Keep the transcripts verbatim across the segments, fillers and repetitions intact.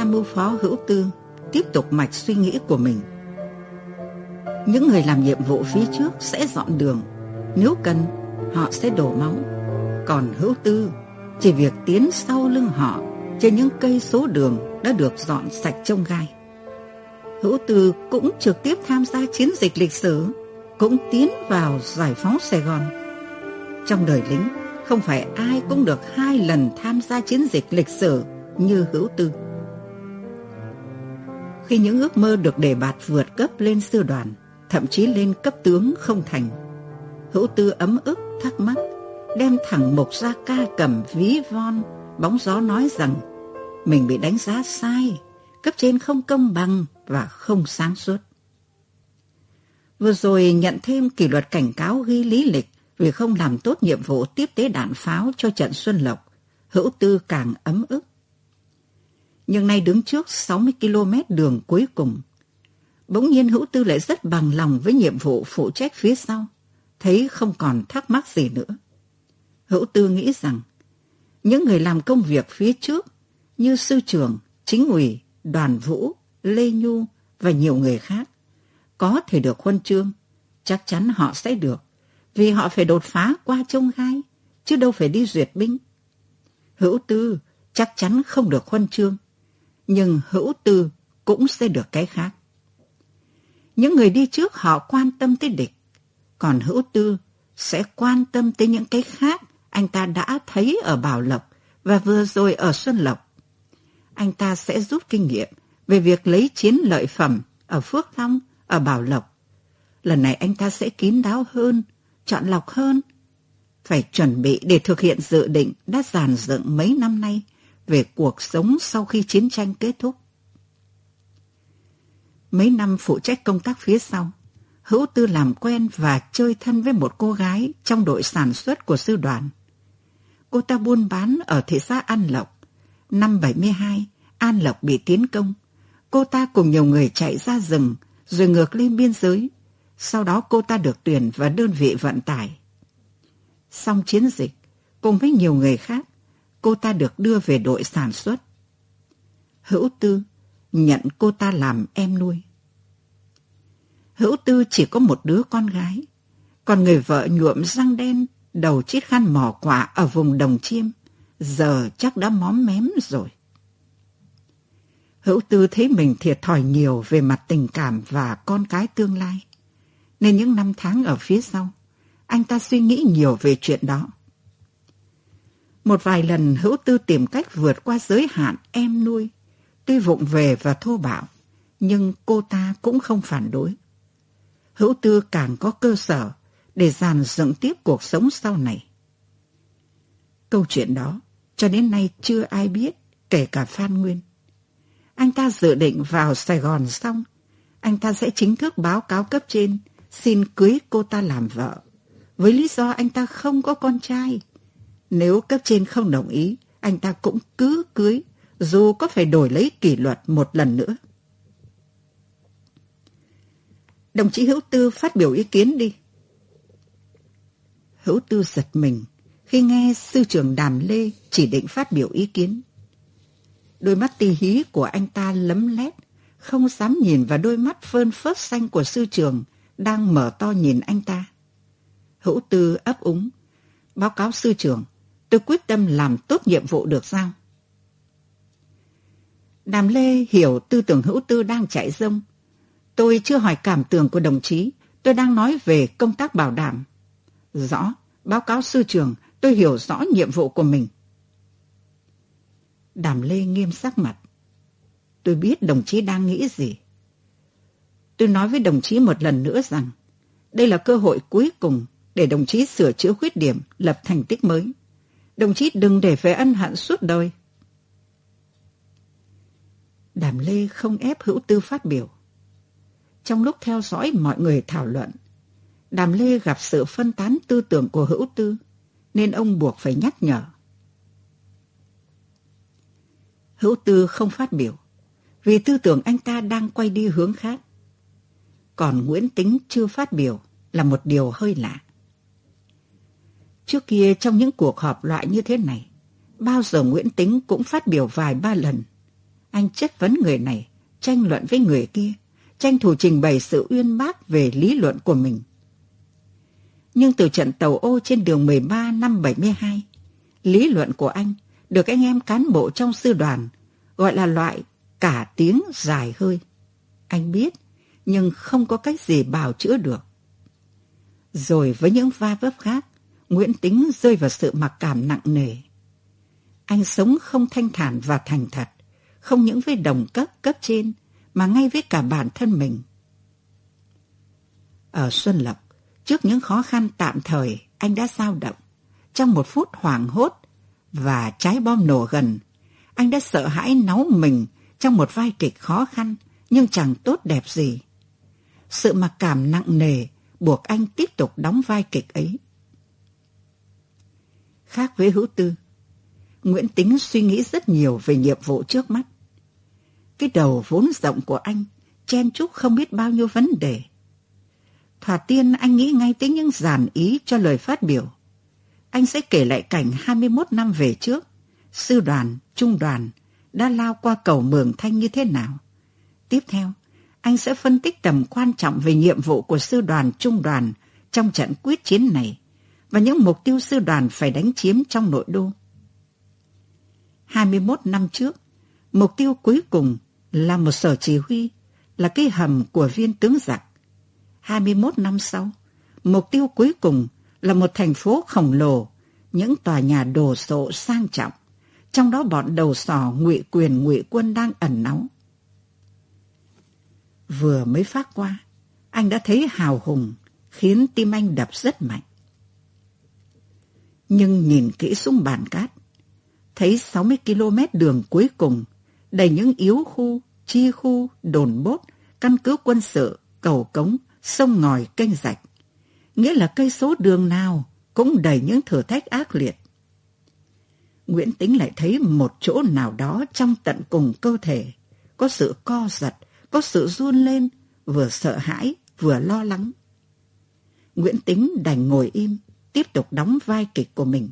tham mưu phó Hữu Tư tiếp tục mạch suy nghĩ của mình. Những người làm nhiệm vụ phía trước sẽ dọn đường, nếu cần họ sẽ đổ máu, còn Hữu Tư chỉ việc tiến sau lưng họ trên những cây số đường đã được dọn sạch chông gai. Hữu Tư cũng trực tiếp tham gia chiến dịch lịch sử, cũng tiến vào giải phóng Sài Gòn. Trong đời lính, không phải ai cũng được hai lần tham gia chiến dịch lịch sử như Hữu Tư. Khi những ước mơ được đề bạt vượt cấp lên sư đoàn, thậm chí lên cấp tướng không thành, Hữu Tư ấm ức thắc mắc, đem thẳng mục ra ca cầm ví von, bóng gió nói rằng mình bị đánh giá sai, cấp trên không công bằng và không sáng suốt. Vừa rồi nhận thêm kỷ luật cảnh cáo ghi lý lịch vì không làm tốt nhiệm vụ tiếp tế đạn pháo cho trận Xuân Lộc, Hữu Tư càng ấm ức. Nhưng nay đứng trước sáu mươi ki lô mét đường cuối cùng, bỗng nhiên Hữu Tư lại rất bằng lòng với nhiệm vụ phụ trách phía sau, thấy không còn thắc mắc gì nữa. Hữu Tư nghĩ rằng, những người làm công việc phía trước như sư trưởng, chính ủy, Đoàn Vũ, Lê Nhu và nhiều người khác có thể được huân chương, chắc chắn họ sẽ được, vì họ phải đột phá qua chông gai, chứ đâu phải đi duyệt binh. Hữu Tư chắc chắn không được huân chương, nhưng Hữu Tư cũng sẽ được cái khác. Những người đi trước họ quan tâm tới địch, còn Hữu Tư sẽ quan tâm tới những cái khác anh ta đã thấy ở Bảo Lộc và vừa rồi ở Xuân Lộc. Anh ta sẽ rút kinh nghiệm về việc lấy chiến lợi phẩm ở Phước Long, ở Bảo Lộc. Lần này anh ta sẽ kín đáo hơn, chọn lọc hơn, phải chuẩn bị để thực hiện dự định đã dàn dựng mấy năm nay về cuộc sống sau khi chiến tranh kết thúc. Mấy năm phụ trách công tác phía sau, Hữu Tư làm quen và chơi thân với một cô gái trong đội sản xuất của sư đoàn. Cô ta buôn bán ở thị xã An Lộc. Năm bảy mươi hai, An Lộc bị tiến công. Cô ta cùng nhiều người chạy ra rừng, rồi ngược lên biên giới. Sau đó cô ta được tuyển vào đơn vị vận tải. Xong chiến dịch, cùng với nhiều người khác, cô ta được đưa về đội sản xuất. Hữu Tư nhận cô ta làm em nuôi. Hữu Tư chỉ có một đứa con gái, còn người vợ nhuộm răng đen, đầu chiếc khăn mỏ quả ở vùng Đồng Chiêm, giờ chắc đã móm mém rồi. Hữu Tư thấy mình thiệt thòi nhiều về mặt tình cảm và con cái tương lai, nên những năm tháng ở phía sau, anh ta suy nghĩ nhiều về chuyện đó. Một vài lần Hữu Tư tìm cách vượt qua giới hạn em nuôi, tuy vụng về và thô bạo, nhưng cô ta cũng không phản đối. Hữu Tư càng có cơ sở để dàn dựng tiếp cuộc sống sau này. Câu chuyện đó cho đến nay chưa ai biết, kể cả Phan Nguyên. Anh ta dự định vào Sài Gòn xong, anh ta sẽ chính thức báo cáo cấp trên xin cưới cô ta làm vợ, với lý do anh ta không có con trai. Nếu cấp trên không đồng ý, anh ta cũng cứ cưới, dù có phải đổi lấy kỷ luật một lần nữa. Đồng chí Hữu Tư phát biểu ý kiến đi. Hữu Tư giật mình khi nghe sư trưởng Đàm Lê chỉ định phát biểu ý kiến. Đôi mắt tì hí của anh ta lấm lét, không dám nhìn vào đôi mắt phơn phớt xanh của sư trưởng đang mở to nhìn anh ta. Hữu Tư ấp úng, báo cáo sư trưởng, tôi quyết tâm làm tốt nhiệm vụ được giao. Đàm Lê hiểu tư tưởng Hữu Tư đang chạy rông. Tôi chưa hỏi cảm tưởng của đồng chí, tôi đang nói về công tác bảo đảm. Rõ, báo cáo sư trưởng, tôi hiểu rõ nhiệm vụ của mình. Đàm Lê nghiêm sắc mặt. Tôi biết đồng chí đang nghĩ gì. Tôi nói với đồng chí một lần nữa rằng, đây là cơ hội cuối cùng để đồng chí sửa chữa khuyết điểm, lập thành tích mới. Đồng chí đừng để về ân hận suốt đời. Đàm Lê không ép Hữu Tư phát biểu. Trong lúc theo dõi mọi người thảo luận, Đàm Lê gặp sự phân tán tư tưởng của Hữu Tư, nên ông buộc phải nhắc nhở. Hữu Tư không phát biểu, vì tư tưởng anh ta đang quay đi hướng khác. Còn Nguyễn Tính chưa phát biểu là một điều hơi lạ. Trước kia trong những cuộc họp loại như thế này, bao giờ Nguyễn Tính cũng phát biểu vài ba lần. Anh chất vấn người này, tranh luận với người kia, tranh thủ trình bày sự uyên bác về lý luận của mình. Nhưng từ trận tàu ô trên đường mười ba năm bảy mươi hai, lý luận của anh được anh em cán bộ trong sư đoàn gọi là loại cả tiếng dài hơi. Anh biết, nhưng không có cách gì bào chữa được. Rồi với những va vấp khác, Nguyễn Tính rơi vào sự mặc cảm nặng nề. Anh sống không thanh thản và thành thật, không những với đồng cấp, cấp trên, mà ngay với cả bản thân mình. Ở Xuân Lộc, trước những khó khăn tạm thời, anh đã dao động. Trong một phút hoảng hốt và trái bom nổ gần, anh đã sợ hãi náu mình trong một vai kịch khó khăn nhưng chẳng tốt đẹp gì. Sự mặc cảm nặng nề buộc anh tiếp tục đóng vai kịch ấy. Khác với Hữu Tư, Nguyễn Tính suy nghĩ rất nhiều về nhiệm vụ trước mắt. Cái đầu vốn rộng của anh chen chúc không biết bao nhiêu vấn đề. Thoạt tiên anh nghĩ ngay tới những dàn ý cho lời phát biểu. Anh sẽ kể lại cảnh hai mươi mốt năm về trước, sư đoàn, trung đoàn đã lao qua cầu Mường Thanh như thế nào. Tiếp theo, anh sẽ phân tích tầm quan trọng về nhiệm vụ của sư đoàn, trung đoàn trong trận quyết chiến này và những mục tiêu sư đoàn phải đánh chiếm trong nội đô. hai mươi mốt năm trước, mục tiêu cuối cùng là một sở chỉ huy, là cái hầm của viên tướng giặc. hai mươi mốt năm sau, mục tiêu cuối cùng là một thành phố khổng lồ, những tòa nhà đồ sộ sang trọng, trong đó bọn đầu sỏ ngụy quyền ngụy quân đang ẩn náu. Vừa mới phát qua, anh đã thấy hào hùng, khiến tim anh đập rất mạnh. Nhưng nhìn kỹ xuống bàn cát, thấy sáu mươi ki lô mét đường cuối cùng, đầy những yếu khu, chi khu, đồn bốt, căn cứ quân sự, cầu cống, sông ngòi, kênh rạch. Nghĩa là cây số đường nào cũng đầy những thử thách ác liệt. Nguyễn Tính lại thấy một chỗ nào đó trong tận cùng cơ thể, có sự co giật, có sự run lên, vừa sợ hãi, vừa lo lắng. Nguyễn Tính đành ngồi im, tiếp tục đóng vai kịch của mình.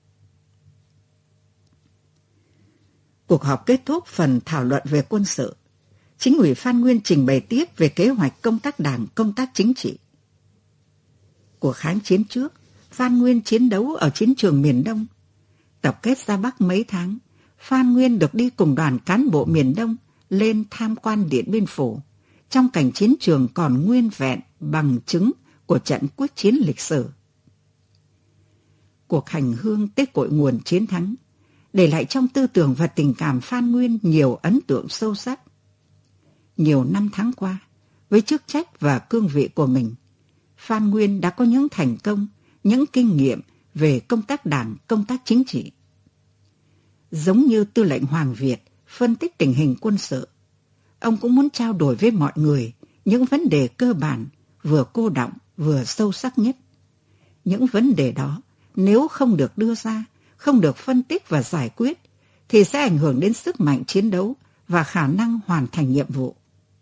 Cuộc họp kết thúc phần thảo luận về quân sự. Chính ủy Phan Nguyên trình bày tiếp về kế hoạch công tác đảng, công tác chính trị. Cuộc kháng chiến trước, Phan Nguyên chiến đấu ở chiến trường miền Đông. Tập kết ra Bắc mấy tháng, Phan Nguyên được đi cùng đoàn cán bộ miền Đông lên tham quan Điện Biên Phủ, trong cảnh chiến trường còn nguyên vẹn bằng chứng của trận quyết chiến lịch sử. Cuộc hành hương Tết Cội Nguồn chiến thắng để lại trong tư tưởng và tình cảm Phan Nguyên nhiều ấn tượng sâu sắc. Nhiều năm tháng qua, với chức trách và cương vị của mình, Phan Nguyên đã có những thành công, những kinh nghiệm về công tác đảng, công tác chính trị. Giống như tư lệnh Hoàng Việt phân tích tình hình quân sự, ông cũng muốn trao đổi với mọi người những vấn đề cơ bản, vừa cô đọng, vừa sâu sắc nhất. Những vấn đề đó, nếu không được đưa ra, không được phân tích và giải quyết, thì sẽ ảnh hưởng đến sức mạnh chiến đấu và khả năng hoàn thành nhiệm vụ.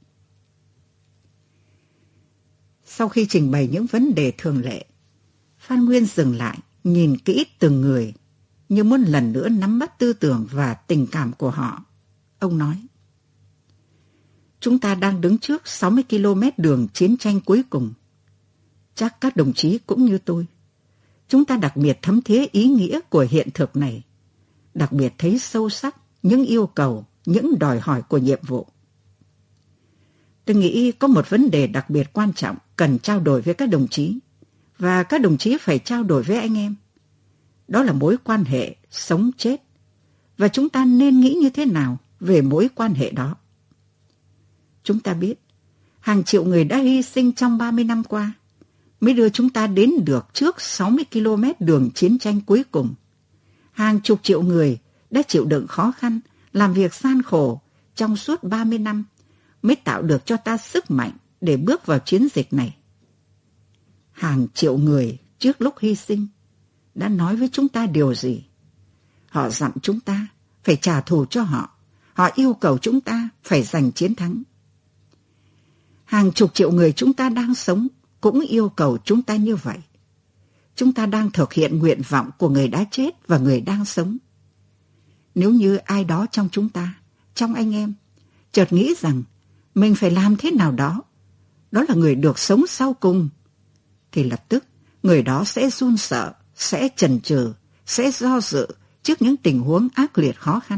Sau khi trình bày những vấn đề thường lệ, Phan Nguyên dừng lại, nhìn kỹ từng người, như muốn lần nữa nắm bắt tư tưởng và tình cảm của họ. Ông nói, chúng ta đang đứng trước sáu mươi ki lô mét đường chiến tranh cuối cùng. Chắc các đồng chí cũng như tôi. Chúng ta đặc biệt thấm thía ý nghĩa của hiện thực này, đặc biệt thấy sâu sắc những yêu cầu, những đòi hỏi của nhiệm vụ. Tôi nghĩ có một vấn đề đặc biệt quan trọng cần trao đổi với các đồng chí, và các đồng chí phải trao đổi với anh em. Đó là mối quan hệ sống chết, và chúng ta nên nghĩ như thế nào về mối quan hệ đó. Chúng ta biết, hàng triệu người đã hy sinh trong ba mươi năm qua, mới đưa chúng ta đến được trước sáu mươi ki lô mét đường chiến tranh cuối cùng. Hàng chục triệu người đã chịu đựng khó khăn, làm việc gian khổ trong suốt ba mươi năm, mới tạo được cho ta sức mạnh để bước vào chiến dịch này. Hàng triệu người trước lúc hy sinh đã nói với chúng ta điều gì? Họ dặn chúng ta phải trả thù cho họ. Họ yêu cầu chúng ta phải giành chiến thắng. Hàng chục triệu người chúng ta đang sống cũng yêu cầu chúng ta như vậy. Chúng ta đang thực hiện nguyện vọng của người đã chết và người đang sống. Nếu như ai đó trong chúng ta trong anh em chợt nghĩ rằng mình phải làm thế nào đó, đó là người được sống sau cùng, thì lập tức người đó sẽ run sợ, sẽ chần chừ, sẽ do dự trước những tình huống ác liệt khó khăn.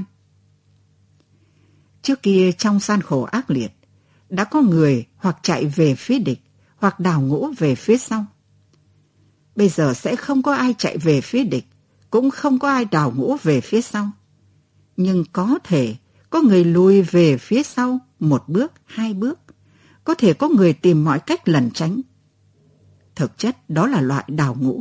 Trước kia trong gian khổ ác liệt, đã có người hoặc chạy về phía địch, hoặc đào ngũ về phía sau. Bây giờ sẽ không có ai chạy về phía địch, cũng không có ai đào ngũ về phía sau. Nhưng có thể có người lùi về phía sau một bước, hai bước. Có thể có người tìm mọi cách lẩn tránh. Thực chất đó là loại đào ngũ.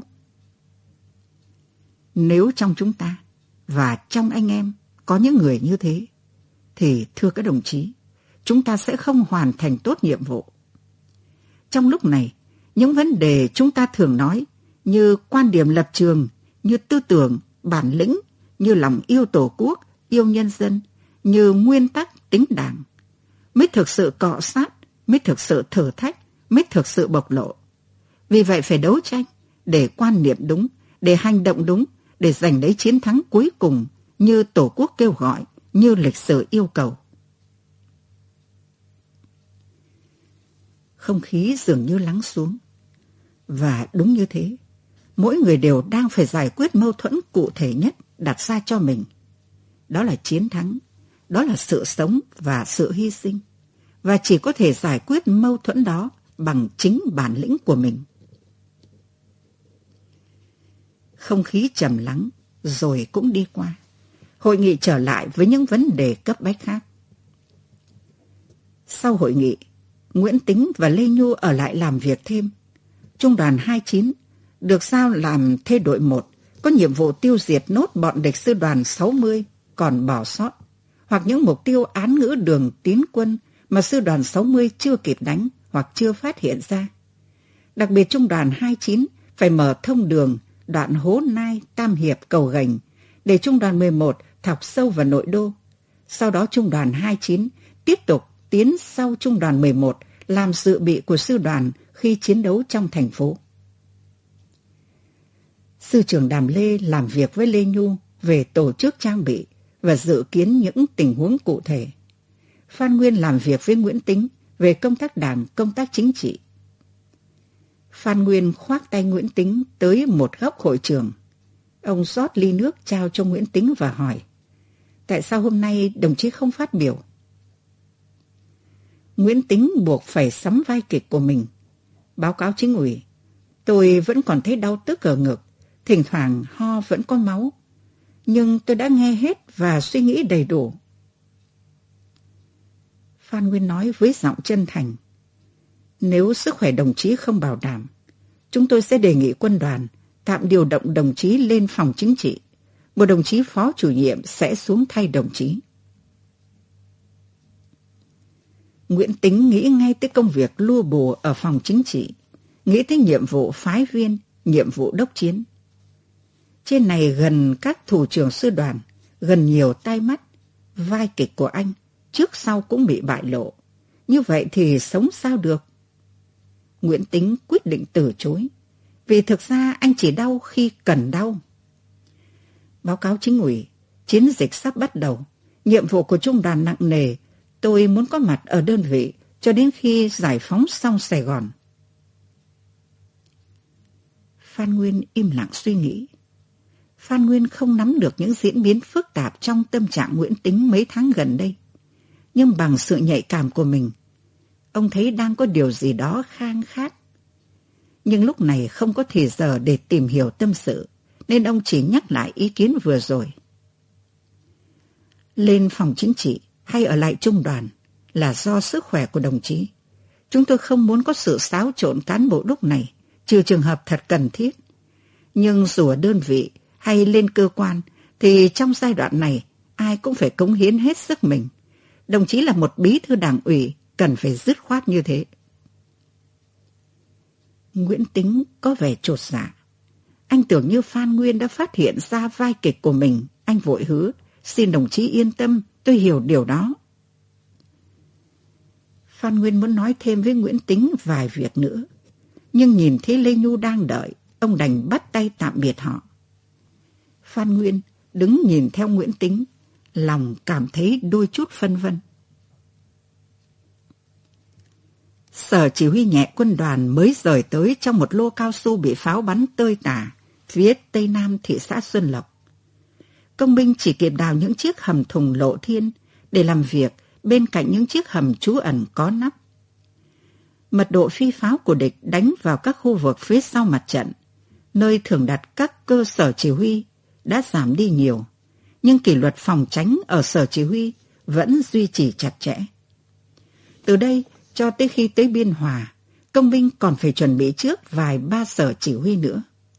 Nếu trong chúng ta và trong anh em có những người như thế, thì thưa các đồng chí, chúng ta sẽ không hoàn thành tốt nhiệm vụ. Trong lúc này, những vấn đề chúng ta thường nói như quan điểm lập trường, như tư tưởng, bản lĩnh, như lòng yêu Tổ quốc, yêu nhân dân, như nguyên tắc tính đảng, mới thực sự cọ sát, mới thực sự thử thách, mới thực sự bộc lộ. Vì vậy phải đấu tranh để quan niệm đúng, để hành động đúng, để giành lấy chiến thắng cuối cùng như Tổ quốc kêu gọi, như lịch sử yêu cầu. Không khí dường như lắng xuống. Và đúng như thế, mỗi người đều đang phải giải quyết mâu thuẫn cụ thể nhất đặt ra cho mình. Đó là chiến thắng, đó là sự sống và sự hy sinh. Và chỉ có thể giải quyết mâu thuẫn đó bằng chính bản lĩnh của mình. Không khí trầm lắng rồi cũng đi qua. Hội nghị trở lại với những vấn đề cấp bách khác. Sau hội nghị, Nguyễn Tính và Lê Nhu ở lại làm việc thêm. Trung đoàn hai mươi chín được giao làm thê đội một, có nhiệm vụ tiêu diệt nốt bọn địch sư đoàn sáu mươi còn bỏ sót, hoặc những mục tiêu án ngữ đường tiến quân mà sư đoàn sáu mươi chưa kịp đánh hoặc chưa phát hiện ra. Đặc biệt trung đoàn hai mươi chín phải mở thông đường đoạn Hố Nai, Tam Hiệp, Cầu Gành để trung đoàn mười một thọc sâu vào nội đô. Sau đó trung đoàn hai mươi chín tiếp tục tiến sau trung đoàn mười một làm dự bị của sư đoàn khi chiến đấu trong thành phố. Sư trưởng Đàm Lê làm việc với Lê Nhu về tổ chức trang bị và dự kiến những tình huống cụ thể. Phan Nguyên làm việc với Nguyễn Tính về công tác đảng, công tác chính trị. Phan Nguyên khoác tay Nguyễn Tính tới một góc hội trường. Ông rót ly nước trao cho Nguyễn Tính và hỏi: tại sao hôm nay đồng chí không phát biểu? Nguyễn Tính buộc phải sắm vai kịch của mình. Báo cáo chính ủy, tôi vẫn còn thấy đau tức ở ngực, thỉnh thoảng ho vẫn có máu. Nhưng tôi đã nghe hết và suy nghĩ đầy đủ. Phan Nguyên nói với giọng chân thành: nếu sức khỏe đồng chí không bảo đảm, chúng tôi sẽ đề nghị quân đoàn tạm điều động đồng chí lên phòng chính trị. Một đồng chí phó chủ nhiệm sẽ xuống thay đồng chí. Nguyễn Tính nghĩ ngay tới công việc lua bù ở phòng chính trị, nghĩ tới nhiệm vụ phái viên, nhiệm vụ đốc chiến. Trên này gần các thủ trưởng sư đoàn, gần nhiều tai mắt, vai kịch của anh trước sau cũng bị bại lộ. Như vậy thì sống sao được? Nguyễn Tính quyết định từ chối, vì thực ra anh chỉ đau khi cần đau. Báo cáo chính ủy, chiến dịch sắp bắt đầu, nhiệm vụ của trung đoàn nặng nề, tôi muốn có mặt ở đơn vị cho đến khi giải phóng xong Sài Gòn. Phan Nguyên im lặng suy nghĩ. Phan Nguyên không nắm được những diễn biến phức tạp trong tâm trạng Nguyễn Tính mấy tháng gần đây. Nhưng bằng sự nhạy cảm của mình, ông thấy đang có điều gì đó khang khác. Nhưng lúc này không có thời giờ để tìm hiểu tâm sự, nên ông chỉ nhắc lại ý kiến vừa rồi. Lên phòng chính trị hay ở lại trung đoàn là do sức khỏe của đồng chí. Chúng tôi không muốn có sự xáo trộn cán bộ lúc này, trừ trường hợp thật cần thiết. Nhưng dù ở đơn vị hay lên cơ quan, thì trong giai đoạn này, ai cũng phải cống hiến hết sức mình. Đồng chí là một bí thư đảng ủy, cần phải dứt khoát như thế. Nguyễn Tính có vẻ chột dạ. Anh tưởng như Phan Nguyên đã phát hiện ra vai kịch của mình. Anh vội hứa: xin đồng chí yên tâm, tôi hiểu điều đó. Phan Nguyên muốn nói thêm với Nguyễn Tính vài việc nữa, nhưng nhìn thấy Lê Nhu đang đợi, ông đành bắt tay tạm biệt họ. Phan Nguyên đứng nhìn theo Nguyễn Tính, lòng cảm thấy đôi chút phân vân. Sở chỉ huy nhẹ quân đoàn mới rời tới trong một lô cao su bị pháo bắn tơi tả phía tây nam thị xã Xuân Lộc. Công binh chỉ kịp đào những chiếc hầm thùng lộ thiên để làm việc bên cạnh những chiếc hầm trú ẩn có nắp. Mật độ phi pháo của địch đánh vào các khu vực phía sau mặt trận, nơi thường đặt các cơ sở chỉ huy, đã giảm đi nhiều, nhưng kỷ luật phòng tránh ở sở chỉ huy vẫn duy trì chặt chẽ. Từ đây cho tới khi tới Biên Hòa, công binh còn phải chuẩn bị trước vài ba sở chỉ huy nữa.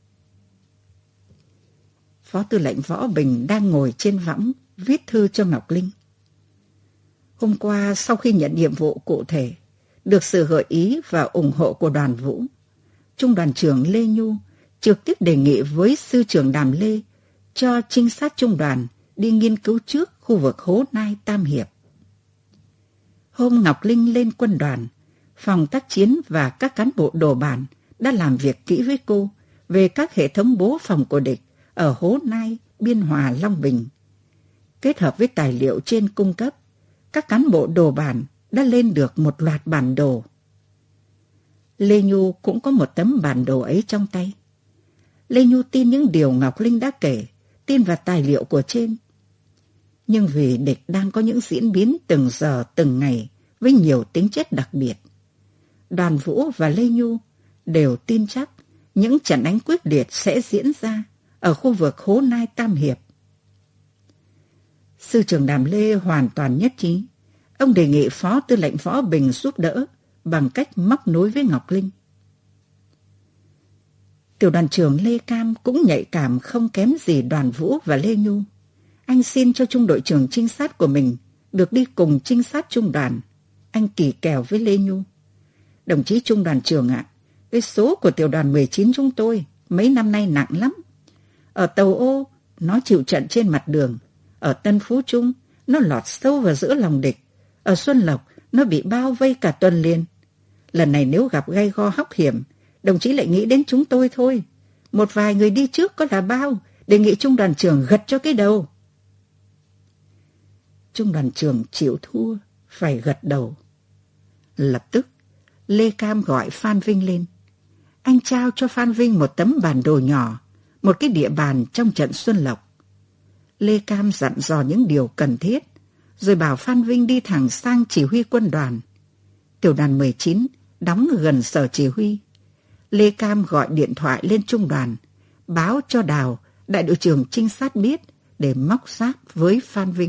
Phó tư lệnh Võ Bình đang ngồi trên võng viết thư cho Ngọc Linh. Hôm qua sau khi nhận nhiệm vụ cụ thể, được sự gợi ý và ủng hộ của đoàn Vũ, Trung đoàn trưởng Lê Nhu trực tiếp đề nghị với sư trưởng Đàm Lê cho trinh sát trung đoàn đi nghiên cứu trước khu vực Hố Nai Tam Hiệp. Hôm Ngọc Linh lên quân đoàn, phòng tác chiến và các cán bộ đồ bản đã làm việc kỹ với cô về các hệ thống bố phòng của địch ở Hố Nai, Biên Hòa, Long Bình. Kết hợp với tài liệu trên cung cấp, các cán bộ đồ bản đã lên được một loạt bản đồ. Lê Nhu cũng có một tấm bản đồ ấy trong tay. Lê Nhu tin những điều Ngọc Linh đã kể, tin vào tài liệu của trên. Nhưng vì địch đang có những diễn biến từng giờ từng ngày với nhiều tính chất đặc biệt, đoàn Vũ và Lê Nhu đều tin chắc những trận đánh quyết liệt sẽ diễn ra ở khu vực Hố Nai Tam Hiệp. Sư trưởng Đàm Lê hoàn toàn nhất trí. Ông đề nghị Phó tư lệnh Võ Bình giúp đỡ bằng cách móc nối với Ngọc Linh. Tiểu đoàn trưởng Lê Cam cũng nhạy cảm không kém gì đoàn Vũ và Lê Nhu. Anh xin cho trung đội trưởng trinh sát của mình được đi cùng trinh sát trung đoàn. Anh kỳ kèo với Lê Nhu. Đồng chí trung đoàn trưởng ạ, cái số của tiểu đoàn mười chín chúng tôi mấy năm nay nặng lắm. Ở Tàu Ô, nó chịu trận trên mặt đường. Ở Tân Phú Trung, nó lọt sâu vào giữa lòng địch. Ở Xuân Lộc, nó bị bao vây cả tuần liền. Lần này nếu gặp gay go hóc hiểm, đồng chí lại nghĩ đến chúng tôi thôi. Một vài người đi trước có là bao, đề nghị trung đoàn trưởng gật cho cái đầu. Trung đoàn trưởng chịu thua, phải gật đầu. Lập tức, Lê Cam gọi Phan Vinh lên. Anh trao cho Phan Vinh một tấm bản đồ nhỏ, một cái địa bàn trong trận Xuân Lộc. Lê Cam dặn dò những điều cần thiết, rồi bảo Phan Vinh đi thẳng sang chỉ huy quân đoàn. Tiểu đoàn mười chín đóng gần sở chỉ huy. Lê Cam gọi điện thoại lên trung đoàn, báo cho Đào, đại đội trưởng trinh sát biết để móc giáp với Phan Vinh.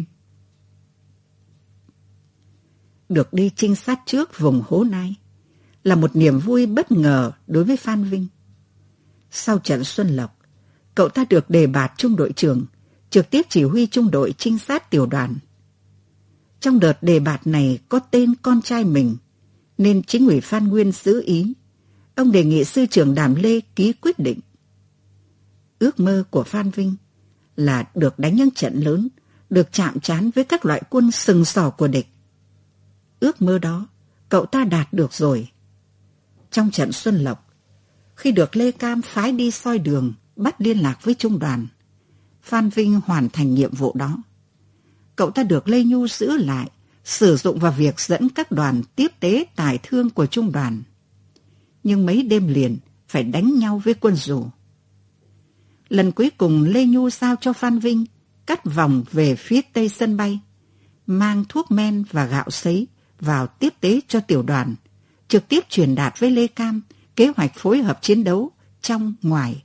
Được đi trinh sát trước vùng Hố Nai là một niềm vui bất ngờ đối với Phan Vinh. Sau trận Xuân Lộc, cậu ta được đề bạt trung đội trưởng, trực tiếp chỉ huy trung đội trinh sát tiểu đoàn. Trong đợt đề bạt này có tên con trai mình, nên chính ủy Phan Nguyên giữ ý. Ông đề nghị sư trưởng Đàm Lê ký quyết định. Ước mơ của Phan Vinh là được đánh những trận lớn, được chạm trán với các loại quân sừng sỏ của địch. Ước mơ đó, cậu ta đạt được rồi. Trong trận Xuân Lộc, khi được Lê Cam phái đi soi đường, bắt liên lạc với trung đoàn, Phan Vinh hoàn thành nhiệm vụ đó. Cậu ta được Lê Nhu giữ lại, sử dụng vào việc dẫn các đoàn tiếp tế tài thương của trung đoàn. Nhưng mấy đêm liền phải đánh nhau với quân Dù. Lần cuối cùng Lê Nhu giao cho Phan Vinh cắt vòng về phía tây sân bay, mang thuốc men và gạo sấy vào tiếp tế cho tiểu đoàn, trực tiếp truyền đạt với Lê Cam kế hoạch phối hợp chiến đấu trong ngoài.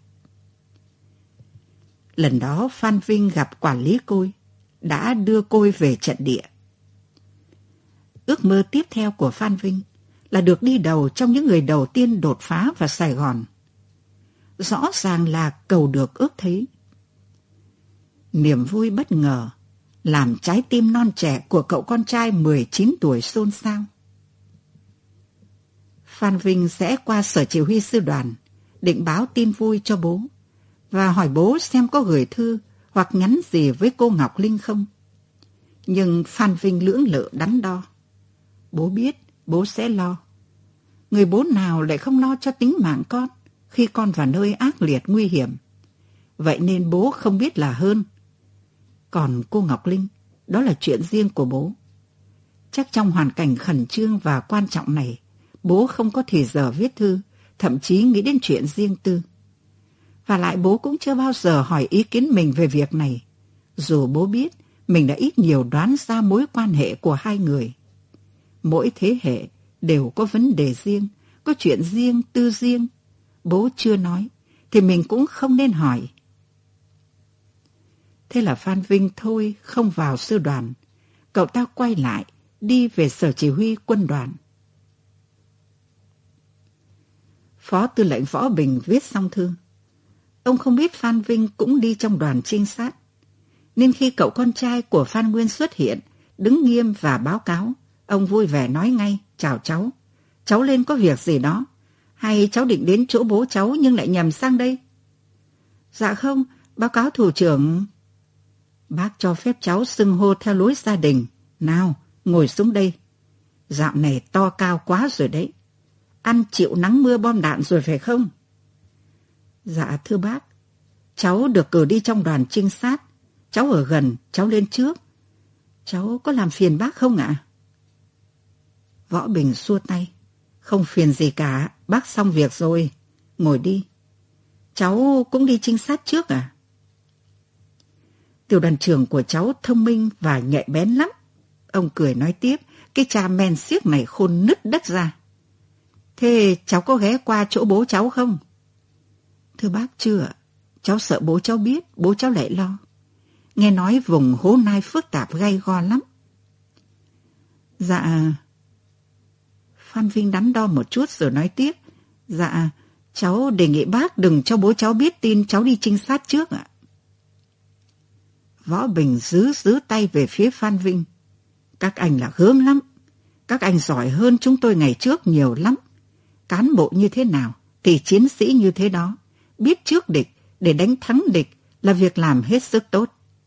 Lần đó Phan Vinh gặp quản lý Côi, đã đưa Côi về trận địa. Ước mơ tiếp theo của Phan Vinh là được đi đầu trong những người đầu tiên đột phá vào Sài Gòn. Rõ ràng là cầu được ước thấy. Niềm vui bất ngờ làm trái tim non trẻ của cậu con trai mười chín tuổi xôn xao. Phan Vinh sẽ qua sở chỉ huy sư đoàn, định báo tin vui cho bố và hỏi bố xem có gửi thư hoặc nhắn gì với cô Ngọc Linh không. Nhưng Phan Vinh lưỡng lự đắn đo. Bố biết, bố sẽ lo. Người bố nào lại không lo cho tính mạng con khi con vào nơi ác liệt nguy hiểm. Vậy nên bố không biết là hơn. Còn cô Ngọc Linh đó là chuyện riêng của bố. Chắc trong hoàn cảnh khẩn trương và quan trọng này, bố không có thì giờ viết thư, thậm chí nghĩ đến chuyện riêng tư. Và lại bố cũng chưa bao giờ hỏi ý kiến mình về việc này, dù bố biết mình đã ít nhiều đoán ra mối quan hệ của hai người. Mỗi thế hệ đều có vấn đề riêng, có chuyện riêng tư riêng. Bố chưa nói, thì mình cũng không nên hỏi. Thế là Phan Vinh thôi không vào sư đoàn. Cậu ta quay lại, đi về sở chỉ huy quân đoàn. Phó tư lệnh Võ Bình viết xong thư. Ông không biết Phan Vinh cũng đi trong đoàn trinh sát. Nên khi cậu con trai của Phan Nguyên xuất hiện, đứng nghiêm và báo cáo, ông vui vẻ nói ngay, chào cháu. Cháu lên có việc gì đó? Hay cháu định đến chỗ bố cháu nhưng lại nhầm sang đây? Dạ không, báo cáo thủ trưởng. Bác cho phép cháu xưng hô theo lối gia đình. Nào, ngồi xuống đây. Dạo này to cao quá rồi đấy. Ăn chịu nắng mưa bom đạn rồi phải không? Dạ thưa bác, cháu được cử đi trong đoàn trinh sát. Cháu ở gần, cháu lên trước. Cháu có làm phiền bác không ạ? Võ Bình xua tay. Không phiền gì cả, bác xong việc rồi. Ngồi đi. Cháu cũng đi trinh sát trước à? Tiểu đoàn trưởng của cháu thông minh và nhạy bén lắm. Ông cười nói tiếp, cái cha men xiếc này khôn nứt đất ra. Thế cháu có ghé qua chỗ bố cháu không? Thưa bác chưa, cháu sợ bố cháu biết, bố cháu lại lo. Nghe nói vùng Hố Nai phức tạp gay go lắm. Dạ... Phan Vinh đắn đo một chút rồi nói tiếp. Dạ, cháu đề nghị bác đừng cho bố cháu biết tin cháu đi trinh sát trước ạ. Võ Bình giữ giữ tay về phía Phan Vinh. Các anh là gớm lắm. Các anh giỏi hơn chúng tôi ngày trước nhiều lắm. Cán bộ như thế nào thì chiến sĩ như thế đó. Biết trước địch để đánh thắng địch là việc làm hết sức tốt.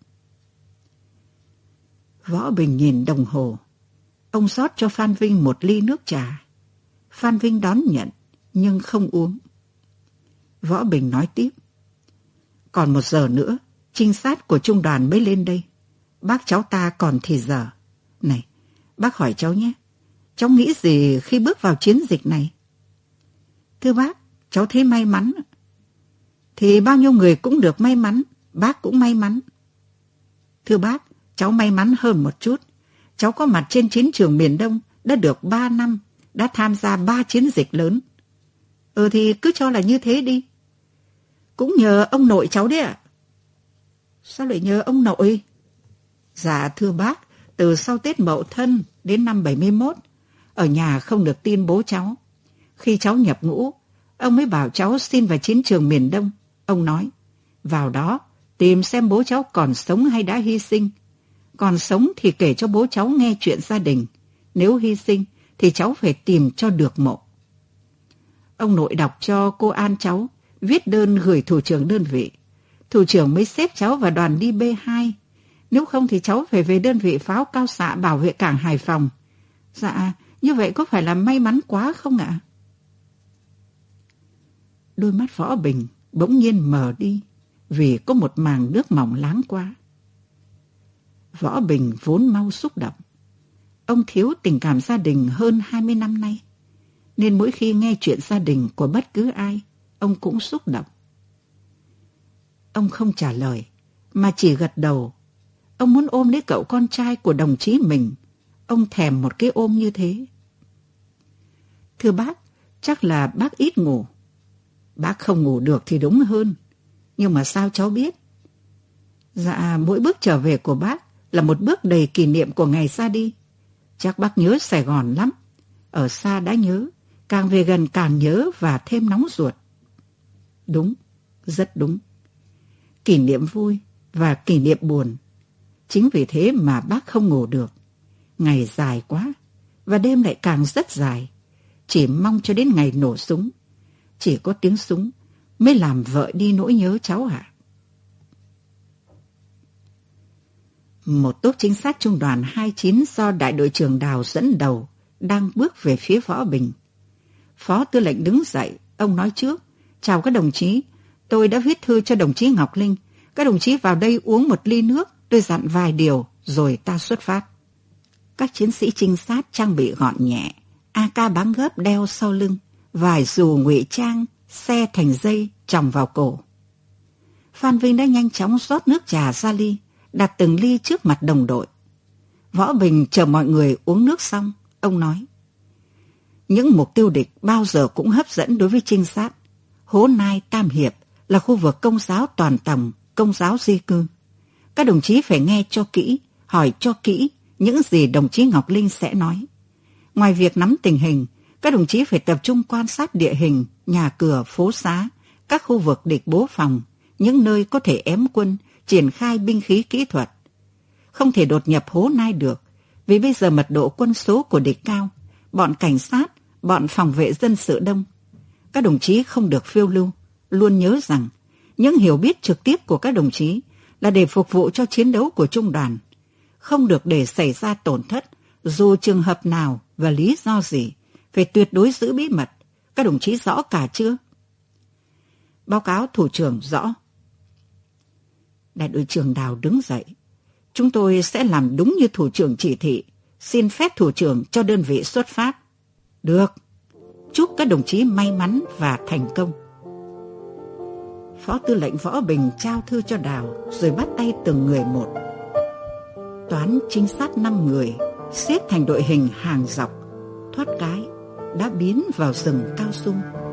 Võ Bình nhìn đồng hồ. Ông rót cho Phan Vinh một ly nước trà. Phan Vinh đón nhận, nhưng không uống. Võ Bình nói tiếp. Còn một giờ nữa, trinh sát của trung đoàn mới lên đây. Bác cháu ta còn thì giờ. Này, bác hỏi cháu nhé. Cháu nghĩ gì khi bước vào chiến dịch này? Thưa bác, cháu thấy may mắn. Thì bao nhiêu người cũng được may mắn, bác cũng may mắn. Thưa bác, cháu may mắn hơn một chút. Cháu có mặt trên chiến trường miền Đông đã được ba năm, đã tham gia ba chiến dịch lớn. Ừ thì cứ cho là như thế đi. Cũng nhờ ông nội cháu đấy ạ. Sao lại nhờ ông nội? Dạ thưa bác, từ sau Tết Mậu Thân đến năm bảy mươi mốt, ở nhà không được tin bố cháu. Khi cháu nhập ngũ, ông mới bảo cháu xin vào chiến trường miền Đông. Ông nói, vào đó tìm xem bố cháu còn sống hay đã hy sinh. Còn sống thì kể cho bố cháu nghe chuyện gia đình. Nếu hy sinh thì cháu phải tìm cho được mộ. Ông nội đọc cho cô An cháu, viết đơn gửi thủ trưởng đơn vị. Thủ trưởng mới xếp cháu vào đoàn đi B hai. Nếu không thì cháu phải về đơn vị pháo cao xạ bảo vệ cảng Hải Phòng. Dạ, như vậy có phải là may mắn quá không ạ? Đôi mắt Võ Bình bỗng nhiên mờ đi vì có một màng nước mỏng láng qua. Võ Bình vốn mau xúc động. Ông thiếu tình cảm gia đình hơn hai mươi năm nay, nên mỗi khi nghe chuyện gia đình của bất cứ ai, ông cũng xúc động. Ông không trả lời, mà chỉ gật đầu. Ông muốn ôm lấy cậu con trai của đồng chí mình. Ông thèm một cái ôm như thế. Thưa bác, chắc là bác ít ngủ. Bác không ngủ được thì đúng hơn. Nhưng mà sao cháu biết? Dạ, mỗi bước trở về của bác là một bước đầy kỷ niệm của ngày ra đi. Chắc bác nhớ Sài Gòn lắm. Ở xa đã nhớ, càng về gần càng nhớ và thêm nóng ruột. Đúng, rất đúng. Kỷ niệm vui và kỷ niệm buồn. Chính vì thế mà bác không ngủ được. Ngày dài quá, và đêm lại càng rất dài. Chỉ mong cho đến ngày nổ súng. Chỉ có tiếng súng mới làm vợ đi nỗi nhớ cháu hả? Một tốp trinh sát trung đoàn hai mươi chín do đại đội trưởng Đào dẫn đầu đang bước về phía Võ Bình. Phó tư lệnh đứng dậy, ông nói trước. Chào các đồng chí, tôi đã viết thư cho đồng chí Ngọc Linh. Các đồng chí vào đây uống một ly nước, tôi dặn vài điều rồi ta xuất phát. Các chiến sĩ trinh sát trang bị gọn nhẹ, a ca báng gấp đeo sau lưng, vài dù ngụy trang, xe thành dây chồng vào cổ. Phan Vinh đã nhanh chóng rót nước trà ra ly, đặt từng ly trước mặt đồng đội. Võ Bình chờ mọi người uống nước xong, ông nói: những mục tiêu địch bao giờ cũng hấp dẫn đối với trinh sát. Hố Nai, Tam Hiệp là khu vực Công giáo toàn tòng, Công giáo di cư. Các đồng chí phải nghe cho kỹ, hỏi cho kỹ những gì đồng chí Ngọc Linh sẽ nói. Ngoài việc nắm tình hình, các đồng chí phải tập trung quan sát địa hình, nhà cửa, phố xá, các khu vực địch bố phòng, những nơi có thể ém quân, triển khai binh khí kỹ thuật. Không thể đột nhập Hố Nai được, vì bây giờ mật độ quân số của địch cao, bọn cảnh sát, bọn phòng vệ dân sự đông. Các đồng chí không được phiêu lưu, luôn nhớ rằng những hiểu biết trực tiếp của các đồng chí là để phục vụ cho chiến đấu của trung đoàn. Không được để xảy ra tổn thất, dù trường hợp nào và lý do gì, phải tuyệt đối giữ bí mật. Các đồng chí rõ cả chưa? Báo cáo thủ trưởng rõ. Đại đội trưởng Đào đứng dậy. Chúng tôi sẽ làm đúng như thủ trưởng chỉ thị. Xin phép thủ trưởng cho đơn vị xuất phát. Được. Chúc các đồng chí may mắn và thành công. Phó tư lệnh Võ Bình trao thư cho Đào, rồi bắt tay từng người một. Toán trinh sát năm người, xếp thành đội hình hàng dọc, thoát cái, đã biến vào rừng cao su.